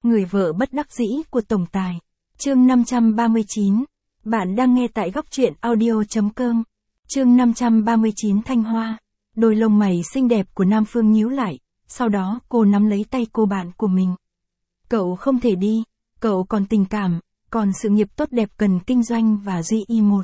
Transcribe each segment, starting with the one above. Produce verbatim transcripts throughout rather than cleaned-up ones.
Người vợ bất đắc dĩ của tổng tài. Chương năm trăm ba mươi chín. Bạn đang nghe tại góc truyện audio chấm com. Chương năm trăm ba mươi chín. Thanh Hoa. Đôi lông mày xinh đẹp của Nam Phương nhíu lại, sau đó cô nắm lấy tay cô bạn của mình. Cậu không thể đi, cậu còn tình cảm, còn sự nghiệp tốt đẹp cần kinh doanh và duy y một.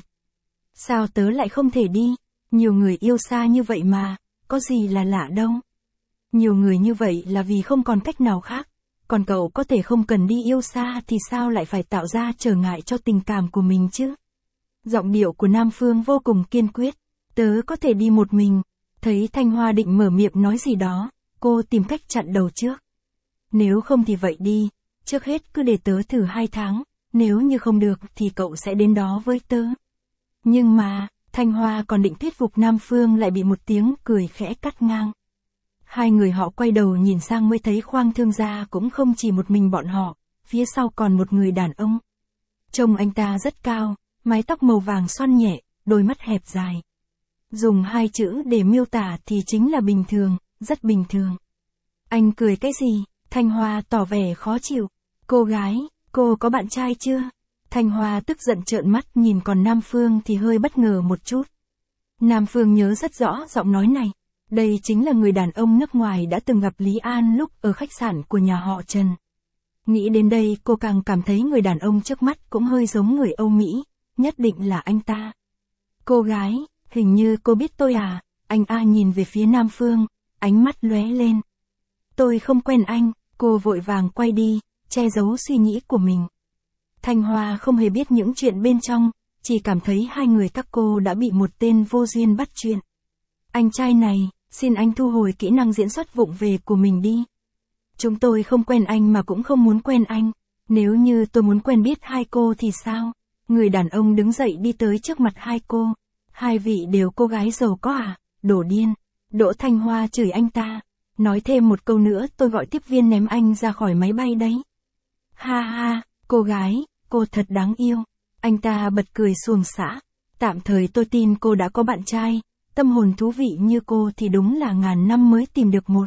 Sao tớ lại không thể đi? Nhiều người yêu xa như vậy mà, có gì là lạ đâu. Nhiều người như vậy là vì không còn cách nào khác, còn cậu có thể không cần đi yêu xa thì sao lại phải tạo ra trở ngại cho tình cảm của mình chứ? Giọng điệu của Nam Phương vô cùng kiên quyết, tớ có thể đi một mình. Thấy Thanh Hoa định mở miệng nói gì đó, cô tìm cách chặn đầu trước. Nếu không thì vậy đi, trước hết cứ để tớ thử hai tháng, nếu như không được thì cậu sẽ đến đó với tớ. Nhưng mà, Thanh Hoa còn định thuyết phục Nam Phương lại bị một tiếng cười khẽ cắt ngang. Hai người họ quay đầu nhìn sang mới thấy khoang thương gia cũng không chỉ một mình bọn họ, phía sau còn một người đàn ông. Trông anh ta rất cao, mái tóc màu vàng xoăn nhẹ, đôi mắt hẹp dài. Dùng hai chữ để miêu tả thì chính là bình thường, rất bình thường. Anh cười cái gì? Thanh Hoa tỏ vẻ khó chịu. Cô gái, cô có bạn trai chưa? Thanh Hoa tức giận trợn mắt nhìn, còn Nam Phương thì hơi bất ngờ một chút. Nam Phương nhớ rất rõ giọng nói này. Đây chính là người đàn ông nước ngoài đã từng gặp Lý An lúc ở khách sạn của nhà họ Trần. Nghĩ đến đây cô càng cảm thấy người đàn ông trước mắt cũng hơi giống người Âu Mỹ, nhất định là anh ta. Cô gái, hình như cô biết tôi à? Anh A nhìn về phía Nam Phương, ánh mắt lóe lên. Tôi không quen anh, cô vội vàng quay đi, che giấu suy nghĩ của mình. Thanh Hoa không hề biết những chuyện bên trong, chỉ cảm thấy hai người các cô đã bị một tên vô duyên bắt chuyện. Anh trai này, xin anh thu hồi kỹ năng diễn xuất vụng về của mình đi. Chúng tôi không quen anh mà cũng không muốn quen anh. Nếu như tôi muốn quen biết hai cô thì sao? Người đàn ông đứng dậy đi tới trước mặt hai cô. Hai vị đều cô gái giàu có à? Đổ điên. Đỗ Thanh Hoa chửi anh ta. Nói thêm một câu nữa tôi gọi tiếp viên ném anh ra khỏi máy bay đấy. Ha ha, cô gái, cô thật đáng yêu. Anh ta bật cười xuồng xã. Tạm thời tôi tin cô đã có bạn trai. Tâm hồn thú vị như cô thì đúng là ngàn năm mới tìm được một.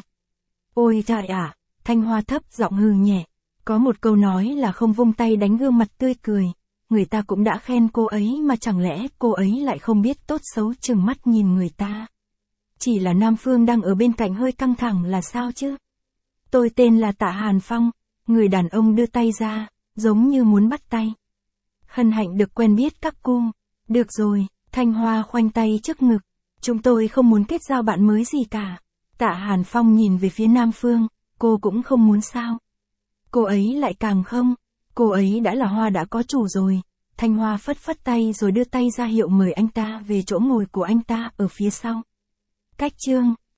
Ôi trời ạ, Thanh Hoa thấp giọng hừ nhẹ. Có một câu nói là không vung tay đánh gương mặt tươi cười. Người ta cũng đã khen cô ấy mà chẳng lẽ cô ấy lại không biết tốt xấu chừng mắt nhìn người ta. Chỉ là Nam Phương đang ở bên cạnh hơi căng thẳng là sao chứ? Tôi tên là Tạ Hàn Phong. Người đàn ông đưa tay ra, giống như muốn bắt tay. Hân hạnh được quen biết các cô. Được rồi, Thanh Hoa khoanh tay trước ngực. Chúng tôi không muốn kết giao bạn mới gì cả. Tạ Hàn Phong nhìn về phía Nam Phương, cô cũng không muốn sao? Cô ấy lại càng không, cô ấy đã là hoa đã có chủ rồi. Thanh Hoa phất phất tay rồi đưa tay ra hiệu mời anh ta về chỗ ngồi của anh ta ở phía sau. Cách chương